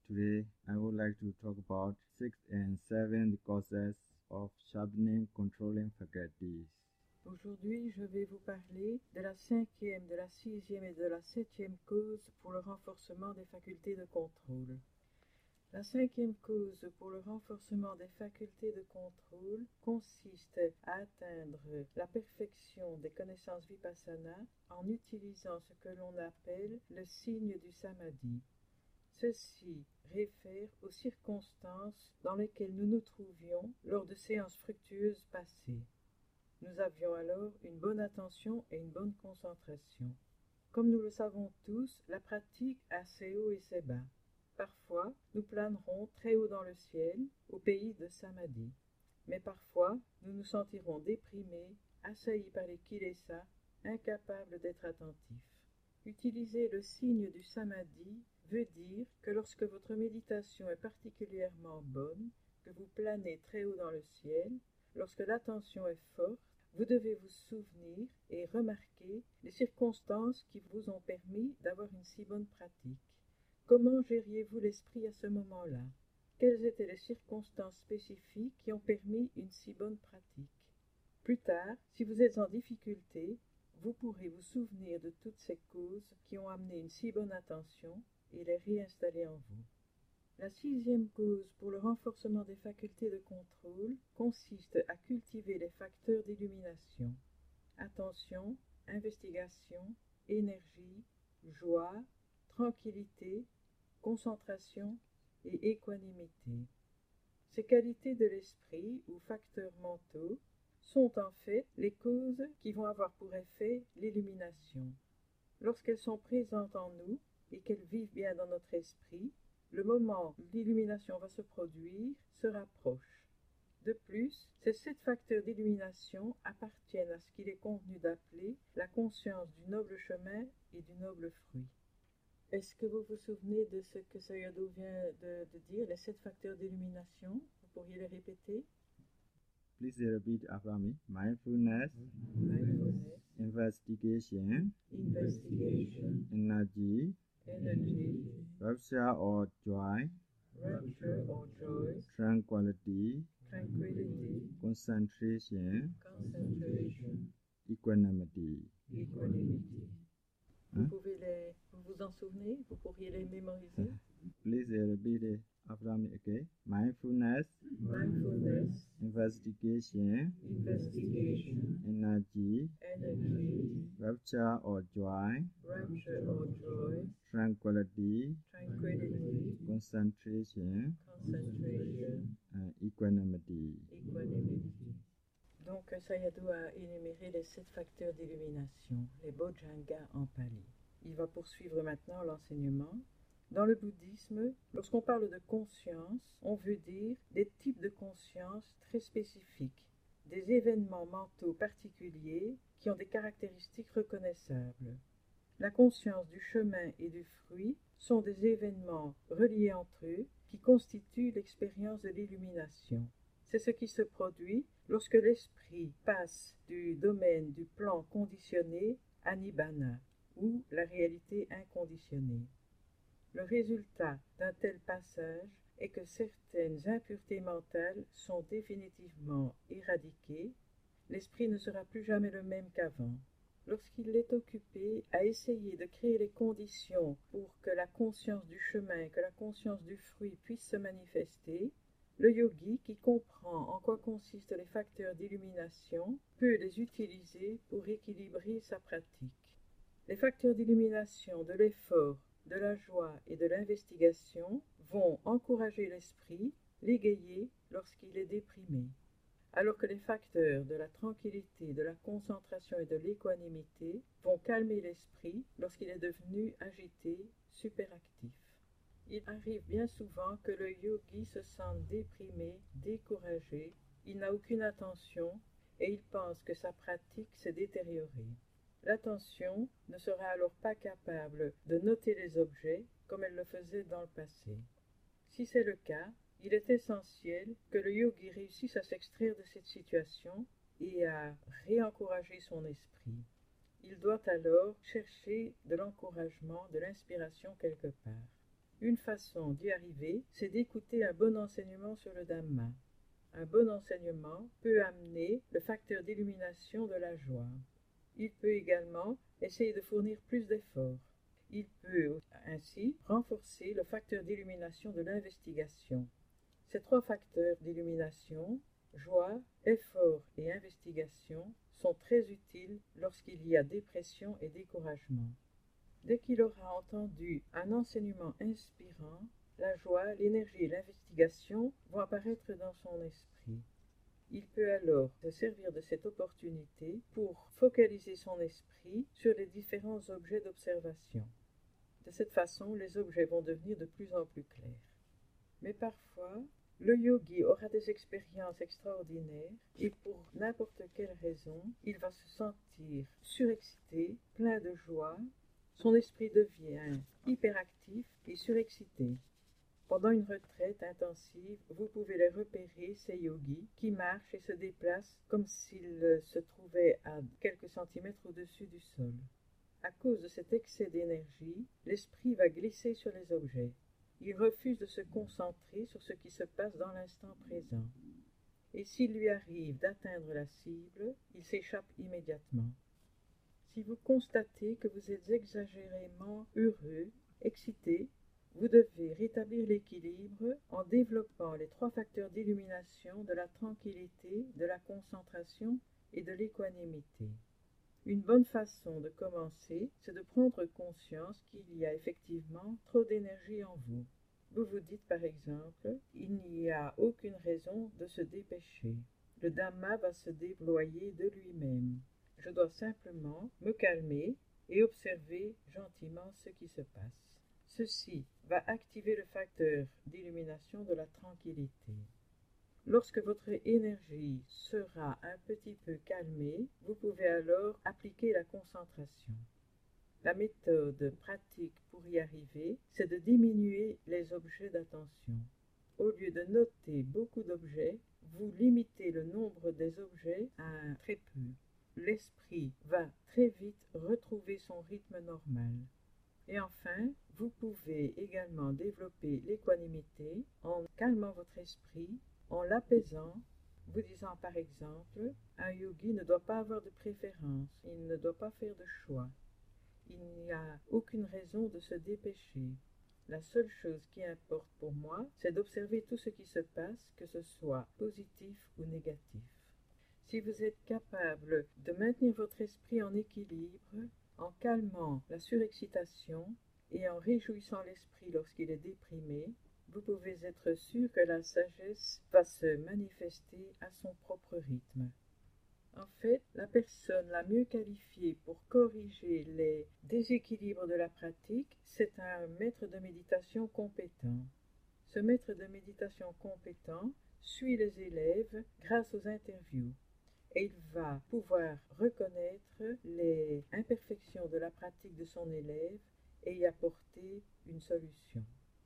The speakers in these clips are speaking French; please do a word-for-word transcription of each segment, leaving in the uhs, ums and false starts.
Today, I would like to talk about six and seven causes of sharpening controlling faculties. Aujourd'hui, je vais vous parler de la cinquième, de la sixième et de la septième cause pour le renforcement des facultés de contrôle. La cinquième cause pour le renforcement des facultés de contrôle consiste à atteindre la perfection des connaissances vipassana en utilisant ce que l'on appelle le signe du samadhi. Ceci réfère aux circonstances dans lesquelles nous nous trouvions lors de séances fructueuses passées. Nous avions alors une bonne attention et une bonne concentration. Comme nous le savons tous, la pratique a ses hauts et ses bas. Parfois, nous planerons très haut dans le ciel, au pays de Samadhi. Mais parfois, nous nous sentirons déprimés, assaillis par les kilesas, incapables d'être attentifs. Utiliser le signe du Samadhi veut dire que lorsque votre méditation est particulièrement bonne, que vous planez très haut dans le ciel, lorsque l'attention est forte, vous devez vous souvenir et remarquer les circonstances qui vous ont permis d'avoir une si bonne pratique. Comment gériez-vous l'esprit à ce moment-là? Quelles étaient les circonstances spécifiques qui ont permis une si bonne pratique? Plus tard, si vous êtes en difficulté, vous pourrez vous souvenir de toutes ces causes qui ont amené une si bonne attention et les réinstaller en vous. La sixième cause pour le renforcement des facultés de contrôle consiste à cultiver les facteurs d'illumination. Attention, investigation, énergie, joie, tranquillité, concentration et équanimité. Ces qualités de l'esprit ou facteurs mentaux sont en fait les causes qui vont avoir pour effet l'illumination. Lorsqu'elles sont présentes en nous et qu'elles vivent bien dans notre esprit, le moment où l'illumination va se produire se rapproche. De plus, ces sept facteurs d'illumination appartiennent à ce qu'il est convenu d'appeler la conscience du noble chemin et du noble fruit. Est-ce que vous vous souvenez de ce que Sayadaw vient de, de dire, les sept facteurs d'illumination? Vous pourriez les répéter? Please repeat after me. Mindfulness, Mindfulness, investigation, investigation, energy, energy, rapture or joy, rapture or joy, tranquility, tranquility, concentration, concentration, equanimity. equanimity. Vous Hein? pouvez les, vous vous en souvenez? Vous pourriez les mémoriser? Please repeat it after me again. Mindfulness, Mindfulness, investigation, investigation, energy, energy, rapture or joy, rapture or joy, tranquility, tranquility, concentration, concentration, and equanimity. equanimity. Donc, Sayadaw a énuméré les sept facteurs d'illumination, les Bojjhanga en pali. Il va poursuivre maintenant l'enseignement. Dans le bouddhisme, lorsqu'on parle de conscience, on veut dire des types de conscience très spécifiques, des événements mentaux particuliers qui ont des caractéristiques reconnaissables. La conscience du chemin et du fruit sont des événements reliés entre eux qui constituent l'expérience de l'illumination. C'est ce qui se produit lorsque l'esprit passe du domaine du plan conditionné à Nibbana, ou la réalité inconditionnée. Le résultat d'un tel passage est que certaines impuretés mentales sont définitivement éradiquées, l'esprit ne sera plus jamais le même qu'avant. Lorsqu'il est occupé à essayer de créer les conditions pour que la conscience du chemin, que la conscience du fruit puisse se manifester, le yogi, qui comprend en quoi consistent les facteurs d'illumination, peut les utiliser pour équilibrer sa pratique. Les facteurs d'illumination de l'effort, de la joie et de l'investigation vont encourager l'esprit, l'égayer lorsqu'il est déprimé, alors que les facteurs de la tranquillité, de la concentration et de l'équanimité vont calmer l'esprit lorsqu'il est devenu agité, superactif. Il arrive bien souvent que le yogi se sente déprimé, découragé, il n'a aucune attention et il pense que sa pratique s'est détériorée. L'attention ne sera alors pas capable de noter les objets comme elle le faisait dans le passé. Si c'est le cas, il est essentiel que le yogi réussisse à s'extraire de cette situation et à réencourager son esprit. Il doit alors chercher de l'encouragement, de l'inspiration quelque part. Une façon d'y arriver, c'est d'écouter un bon enseignement sur le Dhamma. Un bon enseignement peut amener le facteur d'illumination de la joie. Il peut également essayer de fournir plus d'efforts. Il peut ainsi renforcer le facteur d'illumination de l'investigation. Ces trois facteurs d'illumination, joie, effort et investigation, sont très utiles lorsqu'il y a dépression et découragement. Dès qu'il aura entendu un enseignement inspirant, la joie, l'énergie et l'investigation vont apparaître dans son esprit. Il peut alors se servir de cette opportunité pour focaliser son esprit sur les différents objets d'observation. De cette façon, les objets vont devenir de plus en plus clairs. Mais parfois, le yogi aura des expériences extraordinaires et pour n'importe quelle raison, il va se sentir surexcité, plein de joie. Son esprit devient hyperactif et surexcité. Pendant une retraite intensive, vous pouvez les repérer, ces yogis, qui marchent et se déplacent comme s'ils se trouvaient à quelques centimètres au-dessus du sol. À cause de cet excès d'énergie, l'esprit va glisser sur les objets. Il refuse de se concentrer sur ce qui se passe dans l'instant présent. Et s'il lui arrive d'atteindre la cible, il s'échappe immédiatement. Si vous constatez que vous êtes exagérément heureux, excité, vous devez rétablir l'équilibre en développant les trois facteurs d'illumination de la tranquillité, de la concentration et de l'équanimité. Une bonne façon de commencer, c'est de prendre conscience qu'il y a effectivement trop d'énergie en vous. Vous vous dites par exemple, il n'y a aucune raison de se dépêcher. Le Dhamma va se déployer de lui-même. Je dois simplement me calmer et observer gentiment ce qui se passe. Ceci va activer le facteur d'illumination de la tranquillité. Lorsque votre énergie sera un petit peu calmée, vous pouvez alors appliquer la concentration. La méthode pratique pour y arriver, c'est de diminuer les objets d'attention. Au lieu de noter beaucoup d'objets, vous limitez le nombre des objets à un très peu. L'esprit va très vite retrouver son rythme normal. Et enfin, vous pouvez également développer l'équanimité en calmant votre esprit, en l'apaisant, vous disant par exemple, un yogi ne doit pas avoir de préférence, il ne doit pas faire de choix. Il n'y a aucune raison de se dépêcher. La seule chose qui importe pour moi, c'est d'observer tout ce qui se passe, que ce soit positif ou négatif. Si vous êtes capable de maintenir votre esprit en équilibre, en calmant la surexcitation et en réjouissant l'esprit lorsqu'il est déprimé, vous pouvez être sûr que la sagesse va se manifester à son propre rythme. En fait, la personne la mieux qualifiée pour corriger les déséquilibres de la pratique, c'est un maître de méditation compétent. Ce maître de méditation compétent suit les élèves grâce aux interviews. Et il va pouvoir reconnaître les imperfections de la pratique de son élève et y apporter une solution.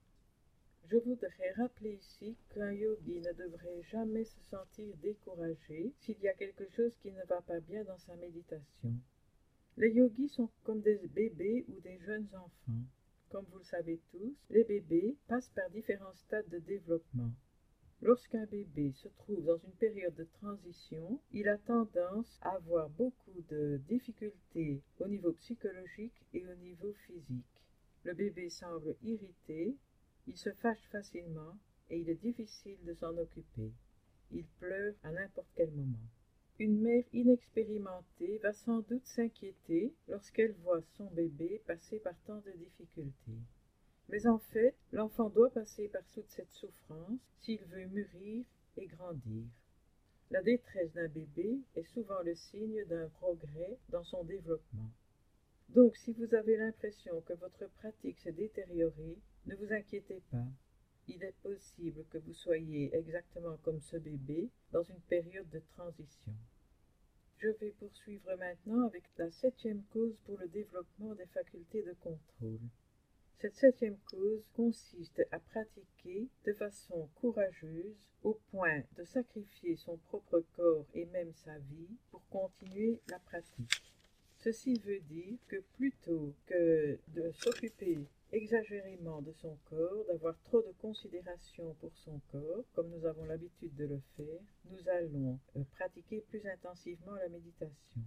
Je voudrais rappeler ici qu'un yogi ne devrait jamais se sentir découragé s'il y a quelque chose qui ne va pas bien dans sa méditation. Les yogis sont comme des bébés ou des jeunes enfants. Comme vous le savez tous, les bébés passent par différents stades de développement. Lorsqu'un bébé se trouve dans une période de transition, il a tendance à avoir beaucoup de difficultés au niveau psychologique et au niveau physique. Le bébé semble irrité, il se fâche facilement et il est difficile de s'en occuper. Il pleure à n'importe quel moment. Une mère inexpérimentée va sans doute s'inquiéter lorsqu'elle voit son bébé passer par tant de difficultés. Mais en fait, l'enfant doit passer par toute cette souffrance s'il veut mûrir et grandir. La détresse d'un bébé est souvent le signe d'un progrès dans son développement. Donc, si vous avez l'impression que votre pratique s'est détériorée, ne vous inquiétez pas. Il est possible que vous soyez exactement comme ce bébé dans une période de transition. Je vais poursuivre maintenant avec la septième cause pour le développement des facultés de contrôle. Cette septième cause consiste à pratiquer de façon courageuse au point de sacrifier son propre corps et même sa vie pour continuer la pratique. Ceci veut dire que plutôt que de s'occuper exagérément de son corps, d'avoir trop de considération pour son corps, comme nous avons l'habitude de le faire, nous allons euh, pratiquer plus intensivement la méditation.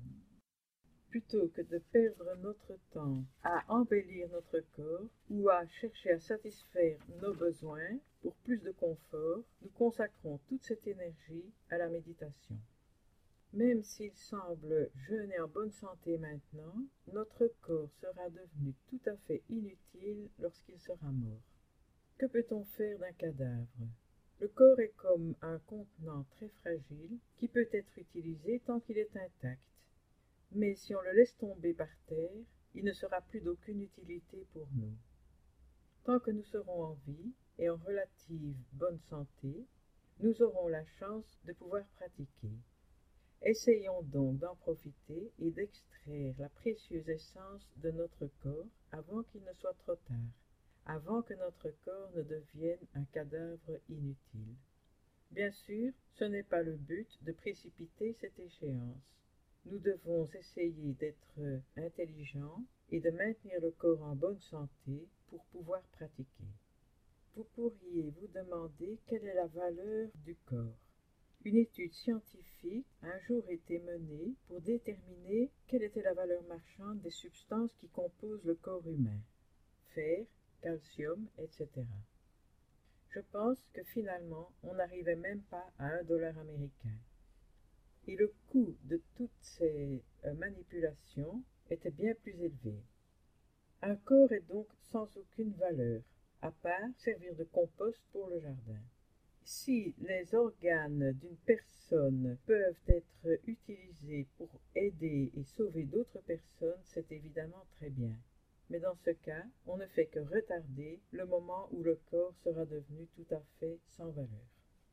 Plutôt que de perdre notre temps à embellir notre corps ou à chercher à satisfaire nos besoins pour plus de confort, nous consacrons toute cette énergie à la méditation. Même s'il semble jeune et en bonne santé maintenant, notre corps sera devenu tout à fait inutile lorsqu'il sera mort. Que peut-on faire d'un cadavre? Le corps est comme un contenant très fragile qui peut être utilisé tant qu'il est intact. Mais si on le laisse tomber par terre, il ne sera plus d'aucune utilité pour nous. Tant que nous serons en vie et en relative bonne santé, nous aurons la chance de pouvoir pratiquer. Essayons donc d'en profiter et d'extraire la précieuse essence de notre corps avant qu'il ne soit trop tard, avant que notre corps ne devienne un cadavre inutile. Bien sûr, ce n'est pas le but de précipiter cette échéance. Nous devons essayer d'être intelligents et de maintenir le corps en bonne santé pour pouvoir pratiquer. Vous pourriez vous demander quelle est la valeur du corps. Une étude scientifique a un jour été menée pour déterminer quelle était la valeur marchande des substances qui composent le corps humain, fer, calcium, et cetera. Je pense que finalement, on n'arrivait même pas à un dollar américain. Et le coût de toutes ces euh, manipulations était bien plus élevé. Un corps est donc sans aucune valeur, à part servir de compost pour le jardin. Si les organes d'une personne peuvent être utilisés pour aider et sauver d'autres personnes, c'est évidemment très bien. Mais dans ce cas, on ne fait que retarder le moment où le corps sera devenu tout à fait sans valeur.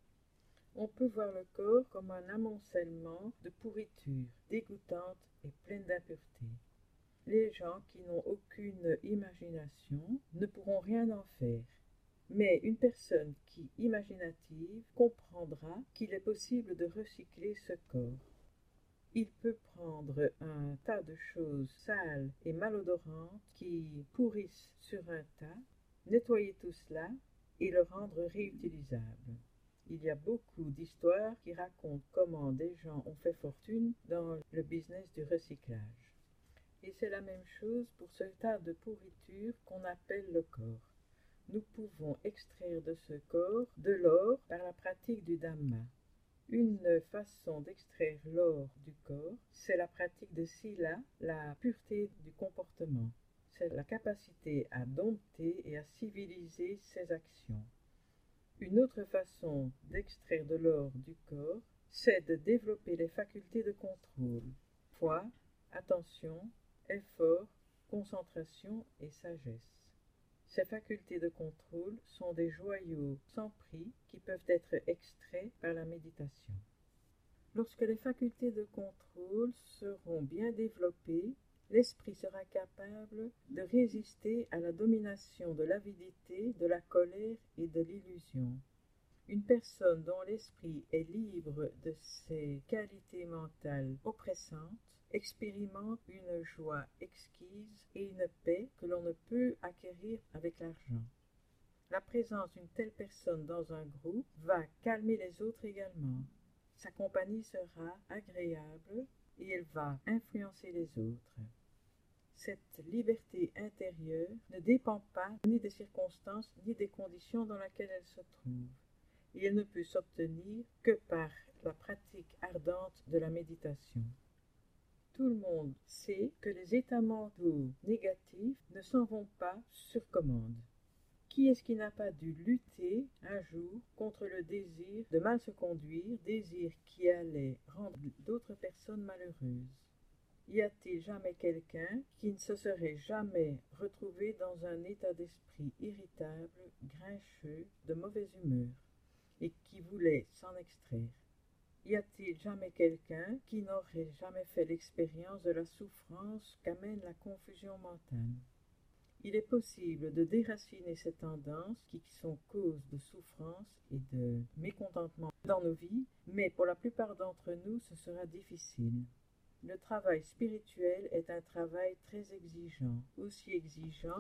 On peut voir le corps comme un amoncellement de pourriture dégoûtante et pleine d'impuretés. Les gens qui n'ont aucune imagination ne pourront rien en faire. Mais une personne qui est imaginative comprendra qu'il est possible de recycler ce corps. Il peut prendre un tas de choses sales et malodorantes qui pourrissent sur un tas, nettoyer tout cela et le rendre réutilisable. Il y a beaucoup d'histoires qui racontent comment des gens ont fait fortune dans le business du recyclage. Et c'est la même chose pour ce tas de pourriture qu'on appelle le corps. Nous pouvons extraire de ce corps de l'or par la pratique du Dhamma. Une façon d'extraire l'or du corps, c'est la pratique de Sila, la pureté du comportement. C'est la capacité à dompter et à civiliser ses actions. Une autre façon d'extraire de l'or du corps, c'est de développer les facultés de contrôle, foi, attention, effort, concentration et sagesse. Ces facultés de contrôle sont des joyaux sans prix qui peuvent être extraits par la méditation. Lorsque les facultés de contrôle seront bien développées, l'esprit sera capable de résister à la domination de l'avidité, de la colère et de l'illusion. Une personne dont l'esprit est libre de ces qualités mentales oppressantes expérimente une joie exquise et une paix que l'on ne peut acquérir avec l'argent. La présence d'une telle personne dans un groupe va calmer les autres également. Sa compagnie sera agréable et elle va influencer les autres. Cette liberté intérieure ne dépend pas ni des circonstances ni des conditions dans lesquelles elle se trouve. Et elle ne peut s'obtenir que par la pratique ardente de la méditation. Tout le monde sait que les états mentaux négatifs ne s'en vont pas sur commande. Qui est-ce qui n'a pas dû lutter un jour contre le désir de mal se conduire, désir qui allait rendre d'autres personnes malheureuses? Y a-t-il jamais quelqu'un qui ne se serait jamais retrouvé dans un état d'esprit irritable, grincheux, de mauvaise humeur, et qui voulait s'en extraire? Y a-t-il jamais quelqu'un qui n'aurait jamais fait l'expérience de la souffrance qu'amène la confusion mentale? Il est possible de déraciner ces tendances qui sont cause de souffrance et de mécontentement dans nos vies, mais pour la plupart d'entre nous, ce sera difficile. Le travail spirituel est un travail très exigeant, aussi exigeant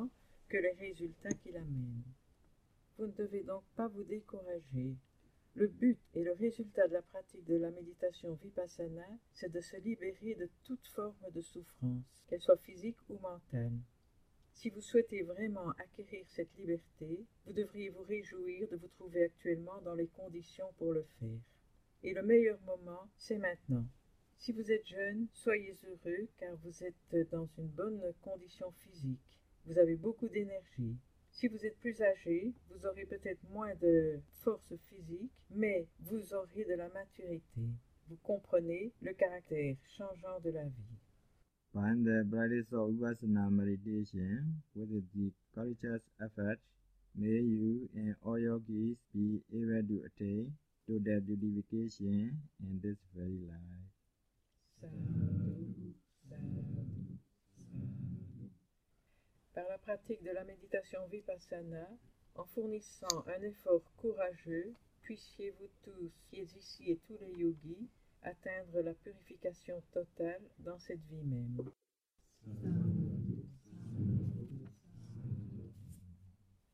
que les résultats qu'il amène. Vous ne devez donc pas vous décourager. Le but et le résultat de la pratique de la méditation vipassana, c'est de se libérer de toute forme de souffrance, qu'elle soit physique ou mentale. Si vous souhaitez vraiment acquérir cette liberté, vous devriez vous réjouir de vous trouver actuellement dans les conditions pour le faire. Et le meilleur moment, c'est maintenant. Si vous êtes jeune, soyez heureux car vous êtes dans une bonne condition physique. Vous avez beaucoup d'énergie. Si vous êtes plus âgé, vous aurez peut-être moins de force physique, mais vous aurez de la maturité. Vous comprenez le caractère changeant de la vie. By the practice of Vipassana meditation with the conscious effort, may you and all yogis be able to attain to that unification in this very life. Sadhu, sadhu, sadhu. Par la pratique de la méditation vipassana, en fournissant un effort courageux, puissiez-vous tous qui êtes ici et tous les yogis atteindre la purification totale dans cette vie même. Sadhu.